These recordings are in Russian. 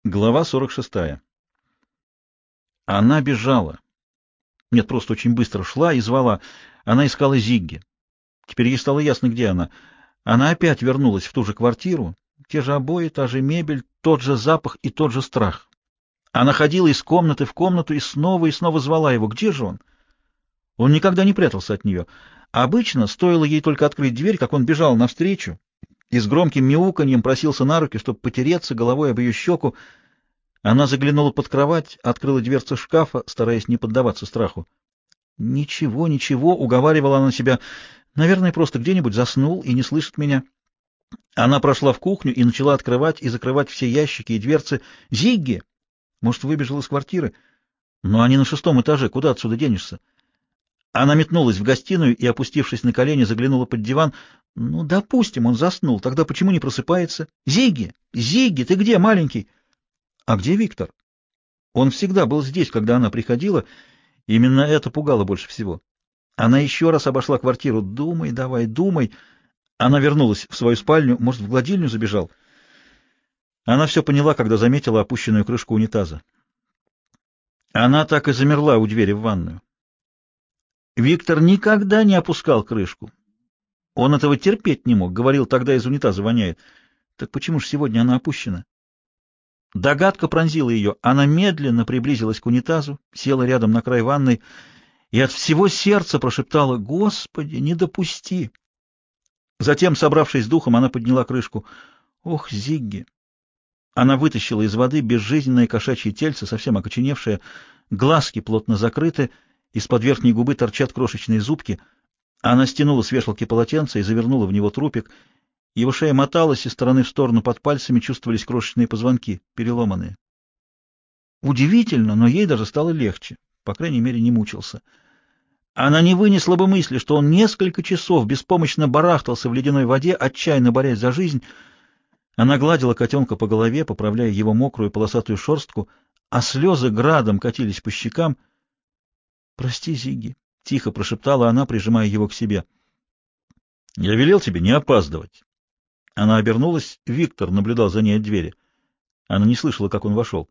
Глава 46. Она бежала. Нет, просто очень быстро шла и звала. Она искала Зигги. Теперь ей стало ясно, где она. Она опять вернулась в ту же квартиру. Те же обои, та же мебель, тот же запах и тот же страх. Она ходила из комнаты в комнату и снова звала его. Где же он? Он никогда не прятался от нее. Обычно, стоило ей только открыть дверь, как он бежал навстречу и с громким мяуканьем просился на руки, чтобы потереться головой об ее щеку. Она заглянула под кровать, открыла дверцу шкафа, стараясь не поддаваться страху. «Ничего, ничего», — уговаривала она себя, — «наверное, просто где-нибудь заснул и не слышит меня». Она прошла в кухню и начала открывать и закрывать все ящики и дверцы. «Зигги! Может, выбежал из квартиры? Но они на 6-м этаже, куда отсюда денешься?» Она метнулась в гостиную и, опустившись на колени, заглянула под диван. «Ну, допустим, он заснул. Тогда почему не просыпается? Зигги! Зигги, ты где, маленький?» «А где Виктор?» Он всегда был здесь, когда она приходила. Именно это пугало больше всего. Она еще раз обошла квартиру. «Думай, давай, думай». Она вернулась в свою спальню. Может, в гладильню забежал? Она все поняла, когда заметила опущенную крышку унитаза. Она так и замерла у двери в ванную. Виктор никогда не опускал крышку. Он этого терпеть не мог. Говорил, тогда из унитаза воняет. Так почему же сегодня она опущена? Догадка пронзила ее. Она медленно приблизилась к унитазу, села рядом на край ванной и от всего сердца прошептала: «Господи, не допусти!» Затем, собравшись с духом, она подняла крышку. «Ох, Зигги!» Она вытащила из воды безжизненное кошачье тельце, совсем окоченевшее, глазки плотно закрыты, из-под верхней губы торчат крошечные зубки. Она стянула с вешалки полотенце и завернула в него трупик. Его шея моталась из стороны в сторону, под пальцами чувствовались крошечные позвонки, переломанные. Удивительно, но ей даже стало легче, по крайней мере, не мучился. Она не вынесла бы мысли, что он несколько часов беспомощно барахтался в ледяной воде, отчаянно борясь за жизнь. Она гладила котенка по голове, поправляя его мокрую полосатую шерстку, а слезы градом катились по щекам. «Прости, Зигги», — тихо прошептала она, прижимая его к себе. «Я велел тебе не опаздывать». Она обернулась, Виктор наблюдал за ней от двери. Она не слышала, как он вошел.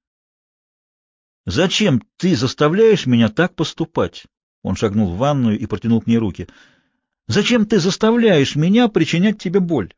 «Зачем ты заставляешь меня так поступать?» Он шагнул в ванную и протянул к ней руки. «Зачем ты заставляешь меня причинять тебе боль?»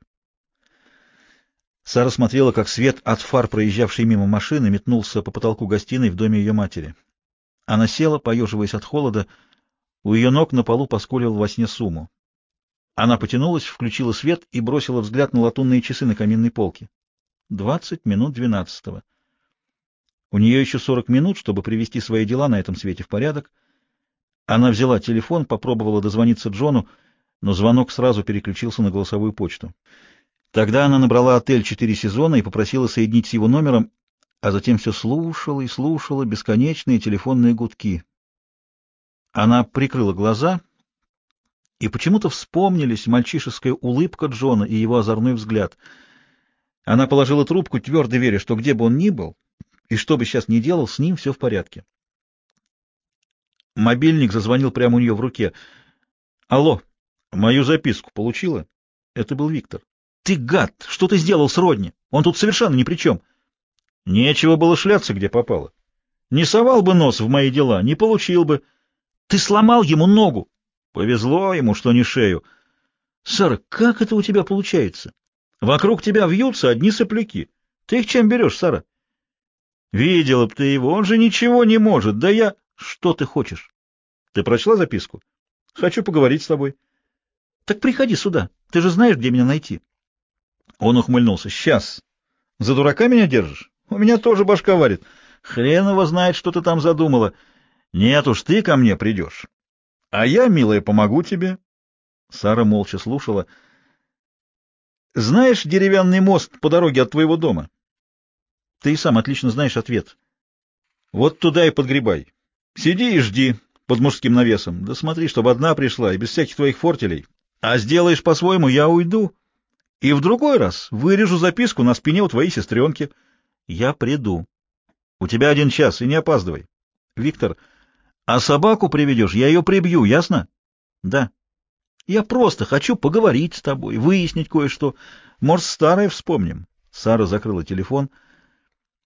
Сара смотрела, как свет от фар, проезжавшей мимо машины, метнулся по потолку гостиной в доме ее матери. Она села, поеживаясь от холода. У ее ног на полу поскуливал во сне Суму. Она потянулась, включила свет и бросила взгляд на латунные часы на каминной полке. 20 минут 12-го. У нее еще 40 минут, чтобы привести свои дела на этом свете в порядок. Она взяла телефон, попробовала дозвониться Джону, но звонок сразу переключился на голосовую почту. Тогда она набрала отель «Четыре сезона» и попросила соединить с его номером, а затем все слушала и слушала бесконечные телефонные гудки. Она прикрыла глаза, и почему-то вспомнились мальчишеская улыбка Джона и его озорной взгляд. Она положила трубку, твердо веря, что где бы он ни был, и что бы сейчас ни делал, с ним все в порядке. Мобильник зазвонил прямо у нее в руке. «Алло, мою записку получила?» Это был Виктор. «Ты гад! Что ты сделал с Родни? Он тут совершенно ни при чем!» «Нечего было шляться, где попало. Не совал бы нос в мои дела, не получил бы. Ты сломал ему ногу!» «Повезло ему, что не шею. Сара, как это у тебя получается? Вокруг тебя вьются одни сопляки. Ты их чем берешь, Сара?» «Видела б ты его, он же ничего не может. Да я...» «Что ты хочешь? Ты прочла записку?» «Хочу поговорить с тобой». «Так приходи сюда. Ты же знаешь, где меня найти». Он ухмыльнулся. «Сейчас. За дурака меня держишь? У меня тоже башка варит. Хрен его знает, что ты там задумала. Нет уж, ты ко мне придешь. А я, милая, помогу тебе». Сара молча слушала. «Знаешь деревянный мост по дороге от твоего дома?» «Ты и сам отлично знаешь ответ. Вот туда и подгребай. Сиди и жди под мужским навесом. Да смотри, чтобы одна пришла и без всяких твоих фортелей. А сделаешь по-своему, я уйду. И в другой раз вырежу записку на спине у твоей сестренки. Я приду. У тебя 1 час, и не опаздывай. Виктор, а собаку приведешь, я ее прибью, ясно? Да. Я просто хочу поговорить с тобой, выяснить кое-что. Может, старое вспомним. Сара закрыла телефон.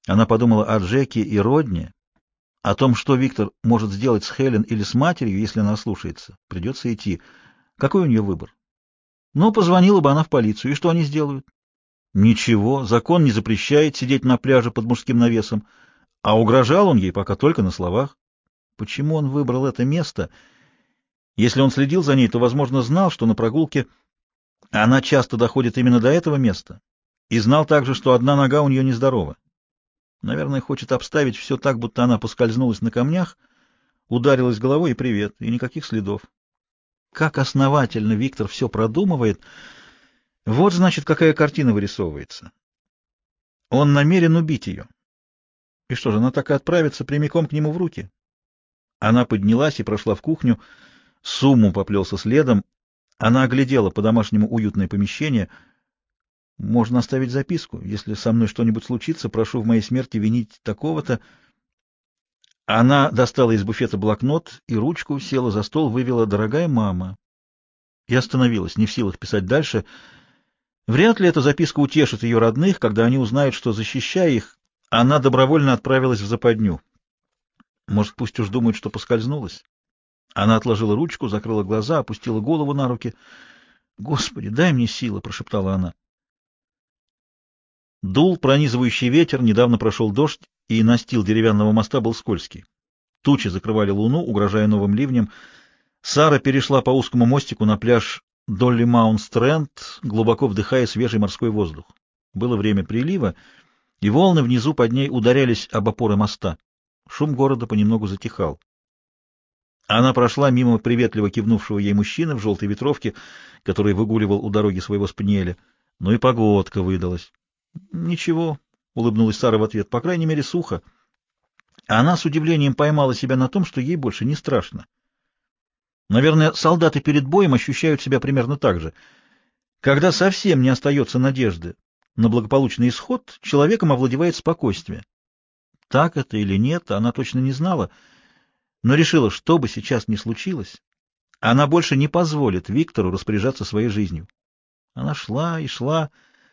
Она подумала о Джеки и Родни, о том, что Виктор может сделать с Хелен или с матерью, если она слушается. Придется идти. Какой у нее выбор? Ну, позвонила бы она в полицию, и что они сделают? Ничего, закон не запрещает сидеть на пляже под мужским навесом, а угрожал он ей пока только на словах. Почему он выбрал это место? Если он следил за ней, то, возможно, знал, что на прогулке она часто доходит именно до этого места, и знал также, что одна нога у нее нездорова. Наверное, хочет обставить все так, будто она поскользнулась на камнях, ударилась головой и привет, и никаких следов. Как основательно Виктор все продумывает. Вот, значит, какая картина вырисовывается. Он намерен убить ее. И что же, она так и отправится прямиком к нему в руки? Она поднялась и прошла в кухню. Сумму поплелся следом. Она оглядела по-домашнему уютное помещение. Можно оставить записку. Если со мной что-нибудь случится, прошу в моей смерти винить такого-то. Она достала из буфета блокнот и ручку, села за стол, вывела «Дорогая мама» и остановилась, не в силах писать дальше. Вряд ли эта записка утешит ее родных, когда они узнают, что, защищая их, она добровольно отправилась в западню. Может, пусть уж думают, что поскользнулась. Она отложила ручку, закрыла глаза, опустила голову на руки. «Господи, дай мне силы!» — прошептала она. Дул пронизывающий ветер, недавно прошел дождь, и настил деревянного моста был скользкий. Тучи закрывали луну, угрожая новым ливнем. Сара перешла по узкому мостику на пляж Долли Маунт-Стрэнд, глубоко вдыхая свежий морской воздух. Было время прилива, и волны внизу под ней ударялись об опоры моста. Шум города понемногу затихал. Она прошла мимо приветливо кивнувшего ей мужчины в желтой ветровке, который выгуливал у дороги своего спаниеля. Ну и погодка выдалась. «Ничего», — улыбнулась Сара в ответ, — «по крайней мере, сухо». Она с удивлением поймала себя на том, что ей больше не страшно. Наверное, солдаты перед боем ощущают себя примерно так же. Когда совсем не остается надежды на благополучный исход, человеком овладевает спокойствие. Так это или нет, она точно не знала, но решила, что бы сейчас ни случилось, она больше не позволит Виктору распоряжаться своей жизнью. Она шла и шла.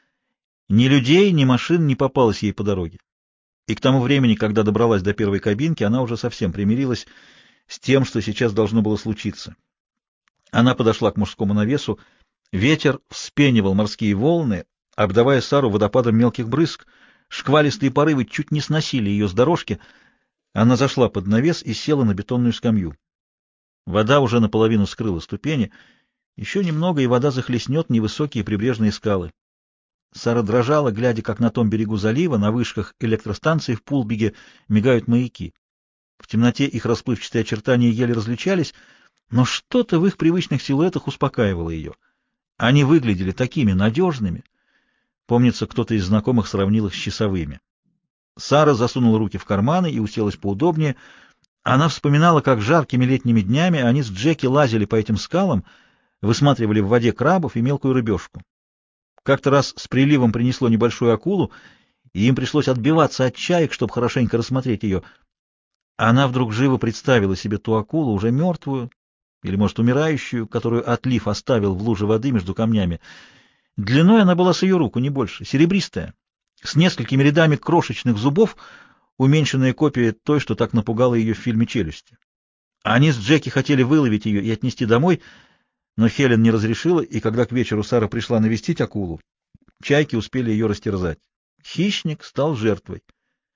Ни людей, ни машин не попалось ей по дороге. И к тому времени, когда добралась до первой кабинки, она уже совсем примирилась с тем, что сейчас должно было случиться. Она подошла к мужскому навесу. Ветер вспенивал морские волны, обдавая Сару водопадом мелких брызг. Шквалистые порывы чуть не сносили ее с дорожки. Она зашла под навес и села на бетонную скамью. Вода уже наполовину скрыла ступени. Еще немного, и вода захлестнет невысокие прибрежные скалы. Сара дрожала, глядя, как на том берегу залива, на вышках электростанции в Пулбиге мигают маяки. В темноте их расплывчатые очертания еле различались, но что-то в их привычных силуэтах успокаивало ее. Они выглядели такими надежными. Помнится, кто-то из знакомых сравнил их с часовыми. Сара засунула руки в карманы и уселась поудобнее. Она вспоминала, как жаркими летними днями они с Джеки лазили по этим скалам, высматривали в воде крабов и мелкую рыбешку. Как-то раз с приливом принесло небольшую акулу, и им пришлось отбиваться от чаек, чтобы хорошенько рассмотреть ее. Она вдруг живо представила себе ту акулу, уже мертвую, или, может, умирающую, которую отлив оставил в луже воды между камнями. Длиной она была с ее руку, не больше, серебристая, с несколькими рядами крошечных зубов, уменьшенная копия той, что так напугала ее в фильме «Челюсти». Они с Джеки хотели выловить ее и отнести домой, но Хелен не разрешила, и когда к вечеру Сара пришла навестить акулу, чайки успели ее растерзать. Хищник стал жертвой.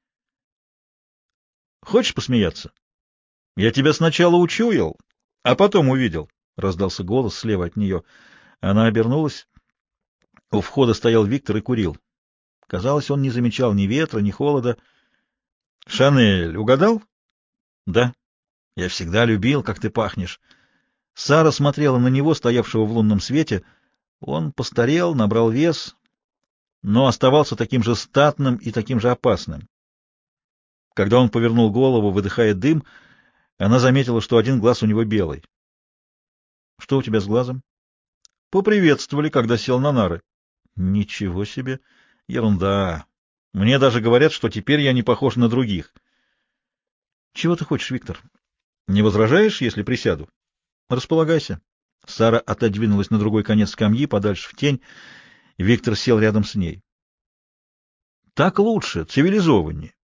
«Хочешь посмеяться? Я тебя сначала учуял, а потом увидел», — раздался голос слева от нее. Она обернулась. У входа стоял Виктор и курил. Казалось, он не замечал ни ветра, ни холода. «Шанель, угадал?» «Да. Я всегда любил, как ты пахнешь». Сара смотрела на него, стоявшего в лунном свете. Он постарел, набрал вес, но оставался таким же статным и таким же опасным. Когда он повернул голову, выдыхая дым, она заметила, что один глаз у него белый. — Что у тебя с глазом? — Поприветствовали, когда сел на нары. — Ничего себе! Ерунда! Мне даже говорят, что теперь я не похож на других. — Чего ты хочешь, Виктор? Не возражаешь, если присяду? — Располагайся. Сара отодвинулась на другой конец скамьи, подальше в тень. Виктор сел рядом с ней. — Так лучше, цивилизованнее.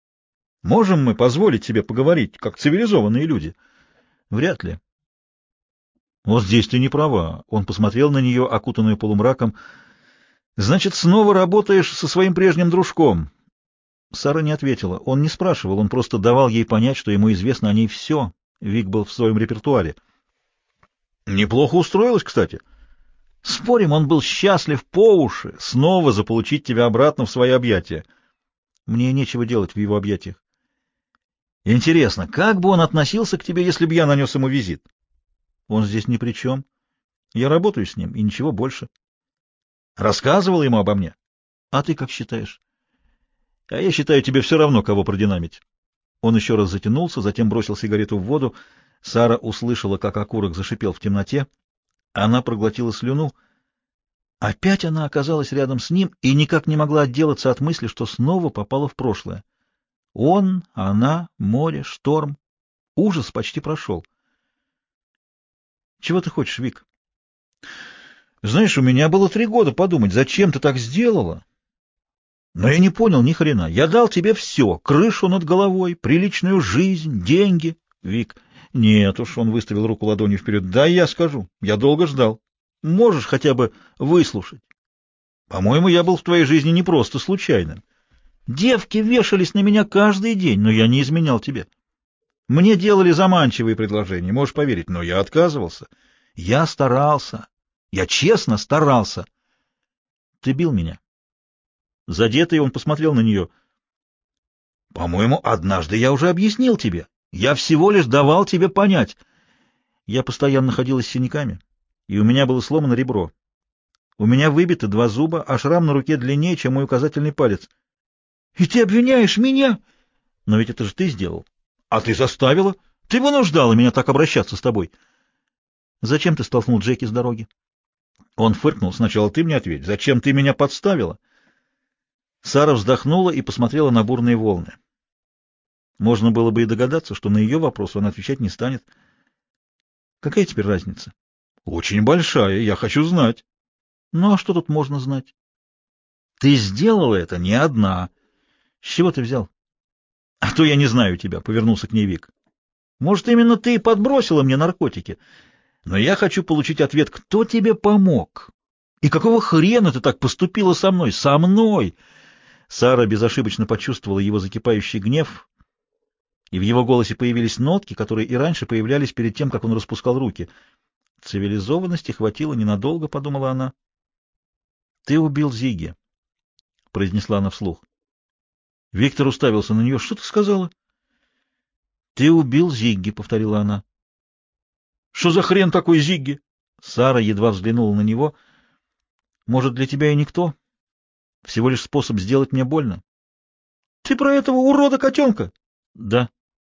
Можем мы позволить себе поговорить, как цивилизованные люди? Вряд ли. Вот здесь ты не права. Он посмотрел на нее, окутанную полумраком. Значит, снова работаешь со своим прежним дружком. Сара не ответила. Он не спрашивал, он просто давал ей понять, что ему известно о ней все. Вик был в своем репертуаре. Неплохо устроилась, кстати. Спорим, он был счастлив по уши снова заполучить тебя обратно в свои объятия. Мне нечего делать в его объятиях. Интересно, как бы он относился к тебе, если бы я нанес ему визит? Он здесь ни при чем. Я работаю с ним, и ничего больше. Рассказывал ему обо мне? А ты как считаешь? А я считаю, тебе все равно, кого продинамить. Он еще раз затянулся, затем бросил сигарету в воду. Сара услышала, как окурок зашипел в темноте. Она проглотила слюну. Опять она оказалась рядом с ним и никак не могла отделаться от мысли, что снова попала в прошлое. Он, она, море, шторм. Ужас почти прошел. Чего ты хочешь, Вик? Знаешь, у меня было 3 года подумать, зачем ты так сделала? Но я не понял ни хрена. Я дал тебе все: крышу над головой, приличную жизнь, деньги. Вик, нет уж, он выставил руку ладонью вперед. Да, я скажу. Я долго ждал. Можешь хотя бы выслушать? По-моему, я был в твоей жизни не просто случайным. Девки вешались на меня каждый день, но я не изменял тебе. Мне делали заманчивые предложения, можешь поверить, но я отказывался. Я старался. Я честно старался. Ты бил меня. Задетый, он посмотрел на нее. По-моему, однажды я уже объяснил тебе. Я всего лишь давал тебе понять. Я постоянно ходила с синяками, и у меня было сломано ребро. У меня выбиты 2 зуба, а шрам на руке длиннее, чем мой указательный палец. И ты обвиняешь меня? Но ведь это же ты сделал. А ты заставила? Ты вынуждала меня так обращаться с тобой. Зачем ты столкнул Джеки с дороги? Он фыркнул. Сначала ты мне ответь. Зачем ты меня подставила? Сара вздохнула и посмотрела на бурные волны. Можно было бы и догадаться, что на ее вопрос он отвечать не станет. Какая теперь разница? Очень большая, я хочу знать. Ну а что тут можно знать? Ты сделала это не одна. С чего ты взял? А то я не знаю тебя, повернулся к ней Вик. Может, именно ты и подбросила мне наркотики. Но я хочу получить ответ, кто тебе помог? И какого хрена ты так поступила со мной? Со мной! Сара безошибочно почувствовала его закипающий гнев, и в его голосе появились нотки, которые и раньше появлялись перед тем, как он распускал руки. Цивилизованности хватило ненадолго, подумала она. Ты убил Зигги, произнесла она вслух. Виктор уставился на нее. Что ты сказала? Ты убил Зигги, повторила она. Что за хрен такой Зигги? Сара едва взглянула на него. Может, для тебя и никто? Всего лишь способ сделать мне больно. Ты про этого урода-котенка? Да.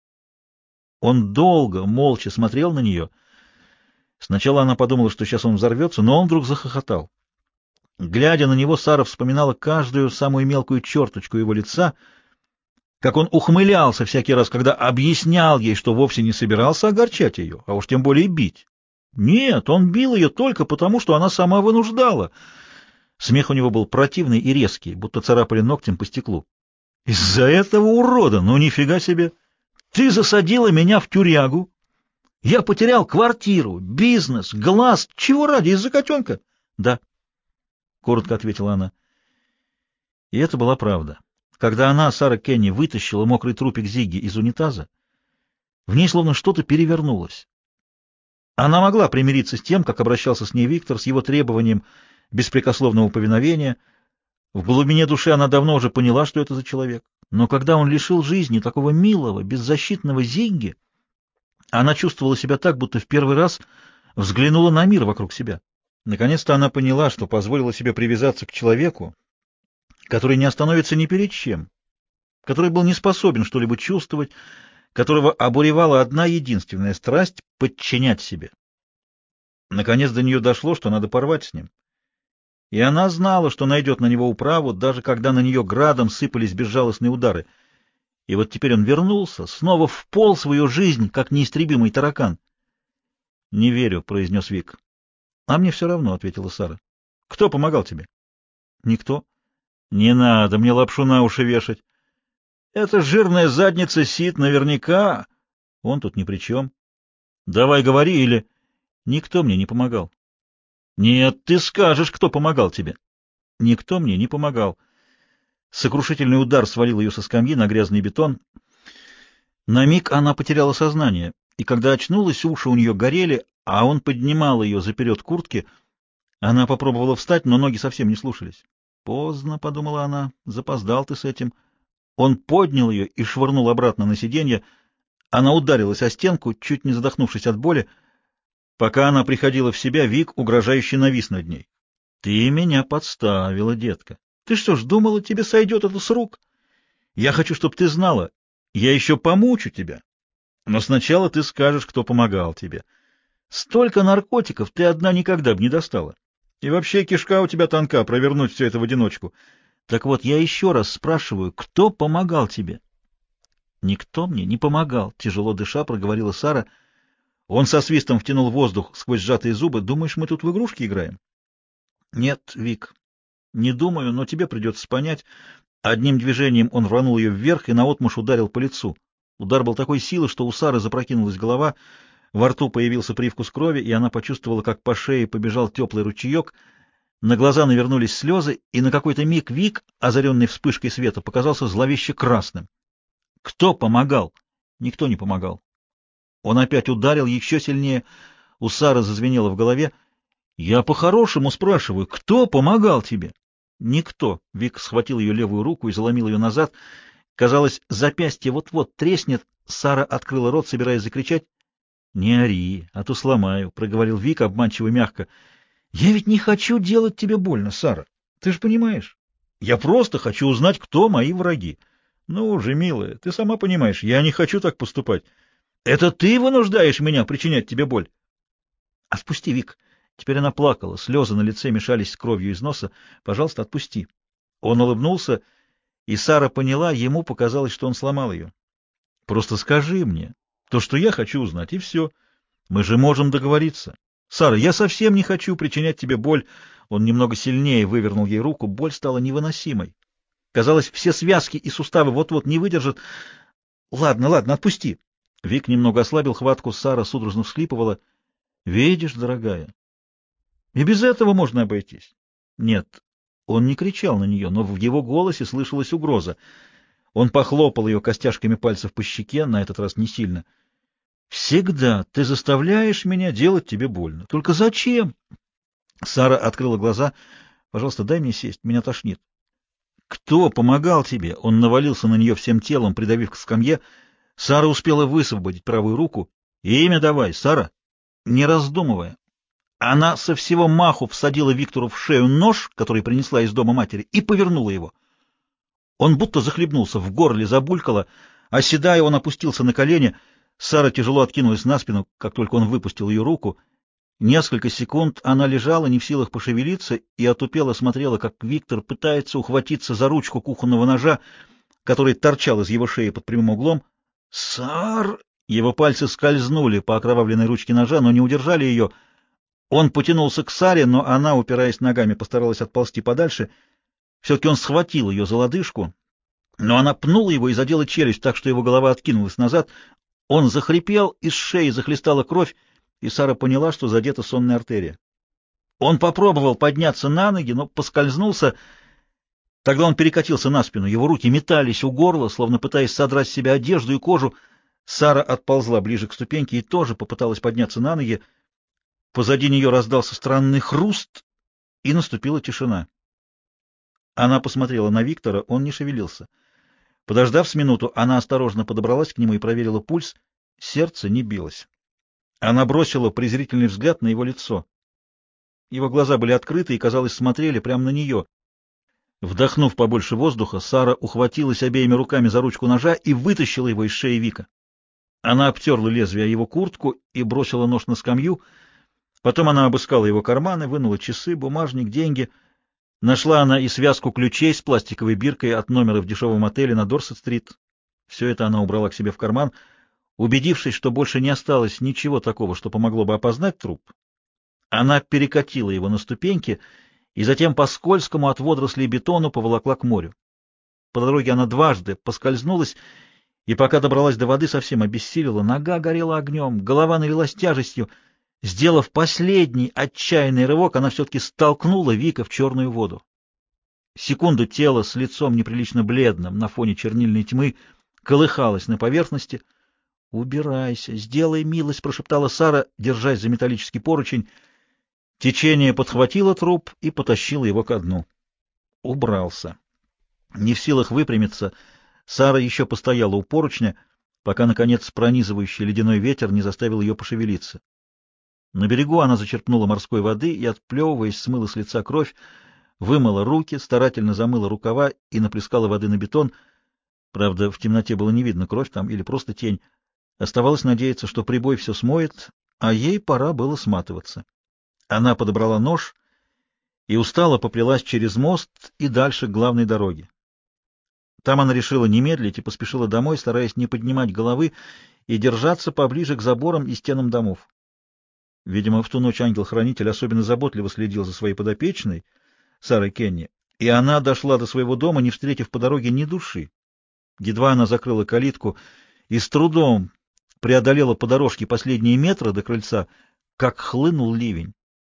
Он долго, молча смотрел на нее. Сначала она подумала, что сейчас он взорвется, но он вдруг захохотал. Глядя на него, Сара вспоминала каждую самую мелкую черточку его лица, как он ухмылялся всякий раз, когда объяснял ей, что вовсе не собирался огорчать ее, а уж тем более бить. Нет, он бил ее только потому, что она сама вынуждала. Смех у него был противный и резкий, будто царапали ногтем по стеклу. Из-за этого урода, ну нифига себе! Ты засадила меня в тюрягу. Я потерял квартиру, бизнес, глаз. Чего ради? Из-за котенка? Да, коротко ответила она. И это была правда. Когда она, Сара Кенни, вытащила мокрый трупик Зигги из унитаза, в ней словно что-то перевернулось. Она могла примириться с тем, как обращался с ней Виктор, с его требованием беспрекословного повиновения. В глубине души она давно уже поняла, что это за человек. Но когда он лишил жизни такого милого, беззащитного Зигги, она чувствовала себя так, будто в первый раз взглянула на мир вокруг себя. Наконец-то она поняла, что позволила себе привязаться к человеку, который не остановится ни перед чем, который был не способен что-либо чувствовать, которого обуревала одна единственная страсть — подчинять себе. Наконец до нее дошло, что надо порвать с ним. И она знала, что найдет на него управу, даже когда на нее градом сыпались безжалостные удары. И вот теперь он вернулся, снова вполз в ее жизнь, как неистребимый таракан. — Не верю, — произнес Вик. — А мне все равно, — ответила Сара. — Кто помогал тебе? — Никто. — Не надо мне лапшу на уши вешать. Эта жирная задница Сид наверняка... Он тут ни при чем. Давай говори или... Никто мне не помогал. Нет, ты скажешь, кто помогал тебе. Никто мне не помогал. Сокрушительный удар свалил ее со скамьи на грязный бетон. На миг она потеряла сознание, и когда очнулась, уши у нее горели, а он поднимал ее заперед куртки. Она попробовала встать, но ноги совсем не слушались. «Поздно», — подумала она, — «запоздал ты с этим». Он поднял ее и швырнул обратно на сиденье. Она ударилась о стенку, чуть не задохнувшись от боли. Пока она приходила в себя, Вик угрожающе навис над ней. «Ты меня подставила, детка. Ты что ж, думала, тебе сойдет это с рук? Я хочу, чтобы ты знала. Я еще помучу тебя. Но сначала ты скажешь, кто помогал тебе. Столько наркотиков ты одна никогда бы не достала. И вообще кишка у тебя тонка, провернуть все это в одиночку. Так вот, я еще раз спрашиваю, кто помогал тебе?» «Никто мне не помогал», — тяжело дыша проговорила Сара. Он со свистом втянул воздух сквозь сжатые зубы. «Думаешь, мы тут в игрушки играем?» «Нет, Вик, не думаю, но тебе придется понять». Одним движением он рванул ее вверх и наотмашь ударил по лицу. Удар был такой силы, что у Сары запрокинулась голова, во рту появился привкус крови, и она почувствовала, как по шее побежал теплый ручеек. На глаза навернулись слезы, и на какой-то миг Вик, озаренный вспышкой света, показался зловеще красным. Кто помогал? Никто не помогал. Он опять ударил еще сильнее. У Сары зазвенело в голове. «Я по-хорошему спрашиваю, кто помогал тебе?» «Никто». Вик схватил ее левую руку и заломил ее назад. Казалось, запястье вот-вот треснет. Сара открыла рот, собираясь закричать. «Не ори, а то сломаю», — проговорил Вик обманчиво мягко. «Я ведь не хочу делать тебе больно, Сара. Ты же понимаешь? Я просто хочу узнать, кто мои враги. Ну уже, милая, ты сама понимаешь, я не хочу так поступать. Это ты вынуждаешь меня причинять тебе боль?» «Отпусти, Вик». Теперь она плакала, слезы на лице мешались с кровью из носа. «Пожалуйста, отпусти». Он улыбнулся, и Сара поняла, ему показалось, что он сломал ее. «Просто скажи мне то, что я хочу узнать, и все. Мы же можем договориться. Сара, я совсем не хочу причинять тебе боль». Он немного сильнее вывернул ей руку, боль стала невыносимой. Казалось, все связки и суставы вот-вот не выдержат. «Ладно, ладно, отпусти». Вик немного ослабил хватку, Сара судорожно всхлипывала. «Видишь, дорогая, и без этого можно обойтись». Нет, он не кричал на нее, но в его голосе слышалась угроза. Он похлопал ее костяшками пальцев по щеке, на этот раз не сильно. «Всегда ты заставляешь меня делать тебе больно. Только зачем?» Сара открыла глаза. «Пожалуйста, дай мне сесть, меня тошнит». «Кто помогал тебе?» Он навалился на нее всем телом, придавив к скамье. Сара успела высвободить правую руку. «Имя давай, Сара!» Не раздумывая, она со всего маху всадила Виктору в шею нож, который принесла из дома матери, и повернула его. Он будто захлебнулся, в горле забулькало. Оседая, он опустился на колени. Сара тяжело откинулась на спину, как только он выпустил ее руку. Несколько секунд она лежала, не в силах пошевелиться, и отупело смотрела, как Виктор пытается ухватиться за ручку кухонного ножа, который торчал из его шеи под прямым углом. «Сар!» Его пальцы скользнули по окровавленной ручке ножа, но не удержали ее. Он потянулся к Саре, но она, упираясь ногами, постаралась отползти подальше. Все-таки он схватил ее за лодыжку, но она пнула его и задела челюсть так, что его голова откинулась назад. Он захрипел, из шеи захлестала кровь, и Сара поняла, что задета сонная артерия. Он попробовал подняться на ноги, но поскользнулся. Тогда он перекатился на спину. Его руки метались у горла, словно пытаясь содрать с себя одежду и кожу. Сара отползла ближе к ступеньке и тоже попыталась подняться на ноги. Позади нее раздался странный хруст, и наступила тишина. Она посмотрела на Виктора, он не шевелился. Подождав с минуту, она осторожно подобралась к нему и проверила пульс. Сердце не билось. Она бросила презрительный взгляд на его лицо. Его глаза были открыты и, казалось, смотрели прямо на нее. Вдохнув побольше воздуха, Сара ухватилась обеими руками за ручку ножа и вытащила его из шеи Вика. Она обтерла лезвие о его куртку и бросила нож на скамью. Потом она обыскала его карманы, вынула часы, бумажник, деньги. Нашла она и связку ключей с пластиковой биркой от номера в дешевом отеле на Дорсет-стрит. Все это она убрала к себе в карман. Убедившись, что больше не осталось ничего такого, что помогло бы опознать труп, она перекатила его на ступеньки и затем по скользкому от водорослей бетону поволокла к морю. По дороге она дважды поскользнулась, и пока добралась до воды, совсем обессилела. Нога горела огнем, голова налилась тяжестью. Сделав последний отчаянный рывок, она все-таки столкнула Вика в черную воду. Секунду тело с лицом неприлично бледным на фоне чернильной тьмы колыхалось на поверхности. «Убирайся, сделай милость», — прошептала Сара, держась за металлический поручень. Течение подхватило труп и потащило его ко дну. Убрался. Не в силах выпрямиться, Сара еще постояла у поручня, пока, наконец, пронизывающий ледяной ветер не заставил ее пошевелиться. На берегу она зачерпнула морской воды и, отплевываясь, смыла с лица кровь, вымыла руки, старательно замыла рукава и наплескала воды на бетон. Правда, в темноте было не видно, кровь там или просто тень. Оставалось надеяться, что прибой все смоет, а ей пора было сматываться. Она подобрала нож и устало поплелась через мост и дальше к главной дороге. Там она решила не медлить и поспешила домой, стараясь не поднимать головы и держаться поближе к заборам и стенам домов. Видимо, в ту ночь ангел-хранитель особенно заботливо следил за своей подопечной, Сарой Кенни, и она дошла до своего дома, не встретив по дороге ни души. Едва она закрыла калитку и с трудом преодолела по дорожке последние метры до крыльца, как хлынул ливень.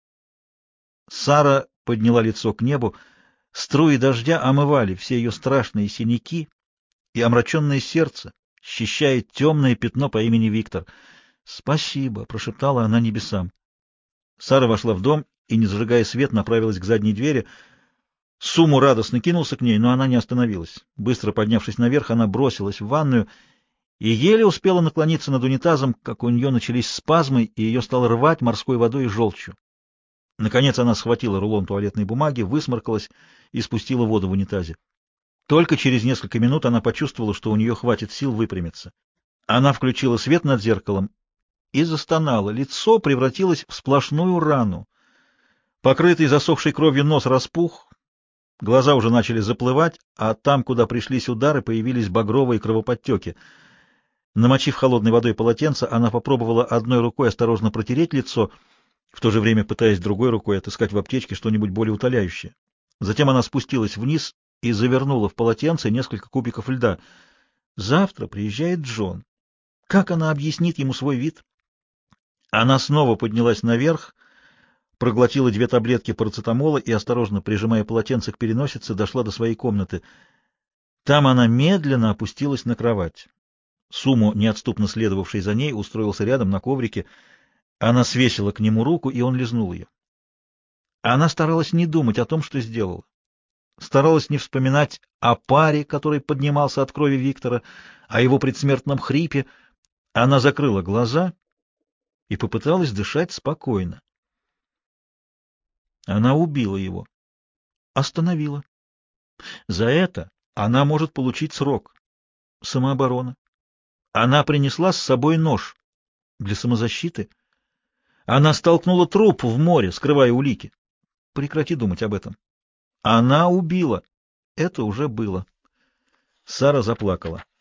Сара подняла лицо к небу. Струи дождя омывали все ее страшные синяки и омраченное сердце, счищая темное пятно по имени Виктор. «Спасибо», — прошептала она небесам. Сара вошла в дом и, не зажигая свет, направилась к задней двери. Суму радостно кинулся к ней, но она не остановилась. Быстро поднявшись наверх, она бросилась в ванную и еле успела наклониться над унитазом, как у нее начались спазмы, и ее стало рвать морской водой и желчью. Наконец она схватила рулон туалетной бумаги, высморкалась и спустила воду в унитазе. Только через несколько минут она почувствовала, что у нее хватит сил выпрямиться. Она включила свет над зеркалом и застонала. Лицо превратилось в сплошную рану. Покрытый засохшей кровью нос распух, глаза уже начали заплывать, а там, куда пришлись удары, появились багровые кровоподтеки. Намочив холодной водой полотенце, она попробовала одной рукой осторожно протереть лицо, в то же время пытаясь другой рукой отыскать в аптечке что-нибудь более утоляющее. Затем она спустилась вниз и завернула в полотенце несколько кубиков льда. Завтра приезжает Джон. Как она объяснит ему свой вид? Она снова поднялась наверх, проглотила 2 таблетки парацетамола и, осторожно прижимая полотенце к переносице, дошла до своей комнаты. Там она медленно опустилась на кровать. Суму, неотступно следовавший за ней, устроился рядом на коврике. Она свесила к нему руку, и он лизнул ее. Она старалась не думать о том, что сделала. Старалась не вспоминать о паре, который поднимался от крови Виктора, о его предсмертном хрипе. Она закрыла глаза и попыталась дышать спокойно. Она убила его. Остановила. За это она может получить срок. Самооборона. Она принесла с собой нож для самозащиты. Она столкнула труп в море, скрывая улики. Прекрати думать об этом. Она убила. Это уже было. Сара заплакала.